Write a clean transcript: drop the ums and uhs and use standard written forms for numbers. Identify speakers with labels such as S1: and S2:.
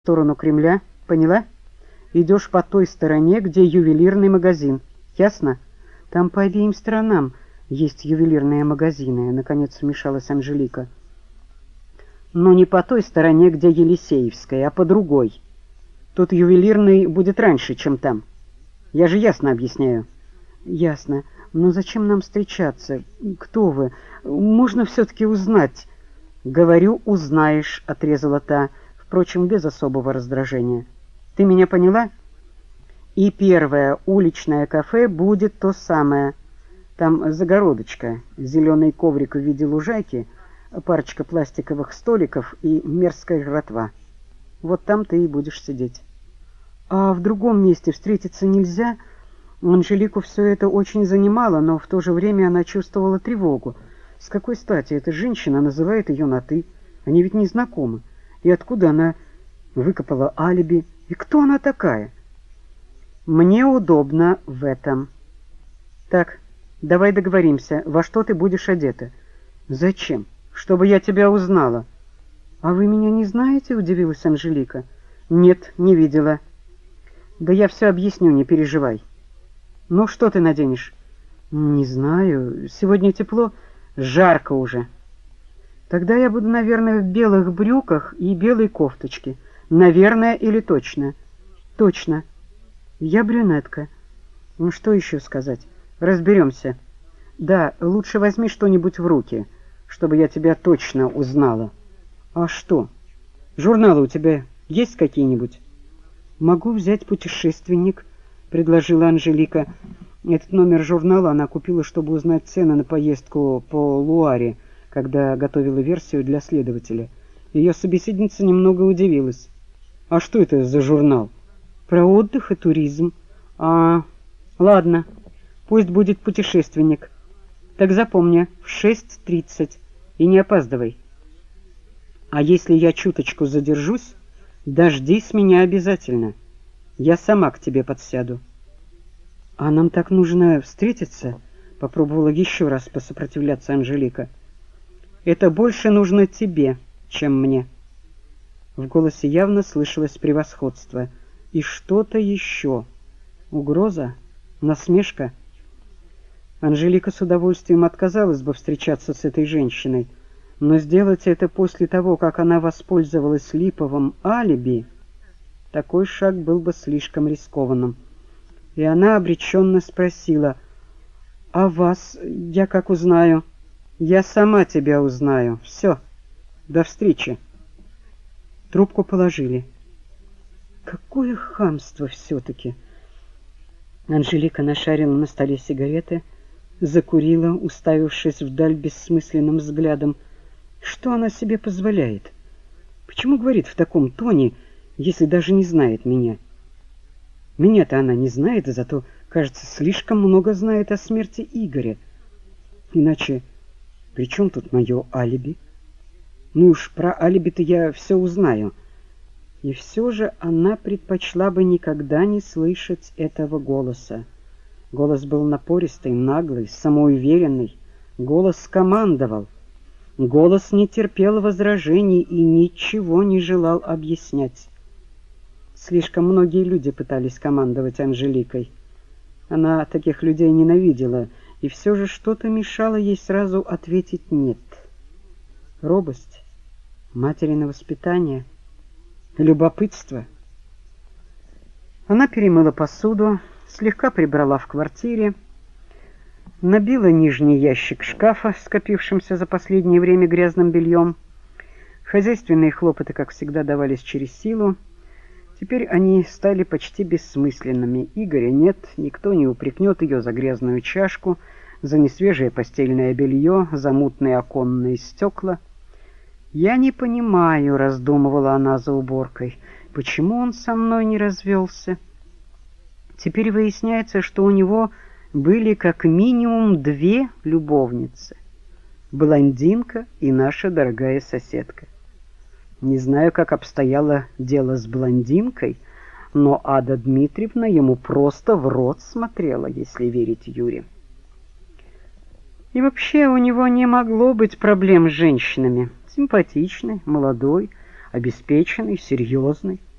S1: сторону Кремля, поняла? Идешь по той стороне, где ювелирный магазин. Ясно? Там по обеим сторонам есть ювелирные магазины, наконец вмешалась Анжелика. Но не по той стороне, где Елисеевская, а по другой. Тут ювелирный будет раньше, чем там. Я же ясно объясняю. Ясно. Но зачем нам встречаться? Кто вы? Можно все-таки узнать. Говорю, узнаешь, отрезала та, впрочем, без особого раздражения. Ты меня поняла? И первое уличное кафе будет то самое. Там загородочка, зеленый коврик в виде лужайки, парочка пластиковых столиков и мерзкая жратва. Вот там ты и будешь сидеть. А в другом месте встретиться нельзя? Анжелику все это очень занимало, но в то же время она чувствовала тревогу. С какой стати эта женщина называет ее на «ты»? Они ведь не знакомы. И откуда она выкопала алиби? И кто она такая? Мне удобно в этом. Так, давай договоримся, во что ты будешь одета. Зачем? Чтобы я тебя узнала. А вы меня не знаете? Удивилась Анжелика. Нет, не видела. Да я все объясню, не переживай. Ну, что ты наденешь? Не знаю. Сегодня тепло, жарко уже. Тогда я буду, наверное, в белых брюках и белой кофточке. Наверное или точно? Точно. Я брюнетка. Ну, что еще сказать? Разберемся. Да, лучше возьми что-нибудь в руки, чтобы я тебя точно узнала. А что? Журналы у тебя есть какие-нибудь? Могу взять «Путешественник», предложила Анжелика. Этот номер журнала она купила, чтобы узнать цены на поездку по Луаре, когда готовила версию для следователя. Ее собеседница немного удивилась. А что это за журнал? Про отдых и туризм. А, ладно, пусть будет «Путешественник». Так запомни, в 6:30 и не опаздывай. А если я чуточку задержусь, дождись меня обязательно. Я сама к тебе подсяду. А нам так нужно встретиться? Попробовала еще раз посопротивляться Анжелика. Это больше нужно тебе, чем мне. В голосе явно слышалось превосходство. И что-то еще. Угроза? Насмешка? Анжелика с удовольствием отказалась бы встречаться с этой женщиной, но сделать это после того, как она воспользовалась липовым алиби, такой шаг был бы слишком рискованным. И она обреченно спросила: «А вас я как узнаю?» «Я сама тебя узнаю. Все. До встречи». Трубку положили. Какое хамство все-таки! Анжелика нашарила на столе сигареты, закурила, уставившись вдаль бессмысленным взглядом. Что она себе позволяет? Почему говорит в таком тоне, если даже не знает меня? Меня-то она не знает, зато, кажется, слишком много знает о смерти Игоря. Иначе при чем тут мое алиби? Ну уж про алиби-то я все узнаю. И все же она предпочла бы никогда не слышать этого голоса. Голос был напористый, наглый, самоуверенный. Голос командовал. Голос не терпел возражений и ничего не желал объяснять. Слишком многие люди пытались командовать Анжеликой. Она таких людей ненавидела, и все же что-то мешало ей сразу ответить «нет». Робость, материно воспитание, любопытство. Она перемыла посуду, слегка прибрала в квартире, набила нижний ящик шкафа, скопившимся за последнее время грязным бельем. Хозяйственные хлопоты, как всегда, давались через силу. Теперь они стали почти бессмысленными. Игоря нет, никто не упрекнет ее за грязную чашку, за несвежее постельное белье, за мутные оконные стекла. «Я не понимаю», — раздумывала она за уборкой, — «почему он со мной не развелся?» Теперь выясняется, что у него были как минимум 2 любовницы. Блондинка и наша дорогая соседка. Не знаю, как обстояло дело с блондинкой, но Ада Дмитриевна ему просто в рот смотрела, если верить Юре. И вообще у него не могло быть проблем с женщинами. Симпатичный, молодой, обеспеченный, серьезный.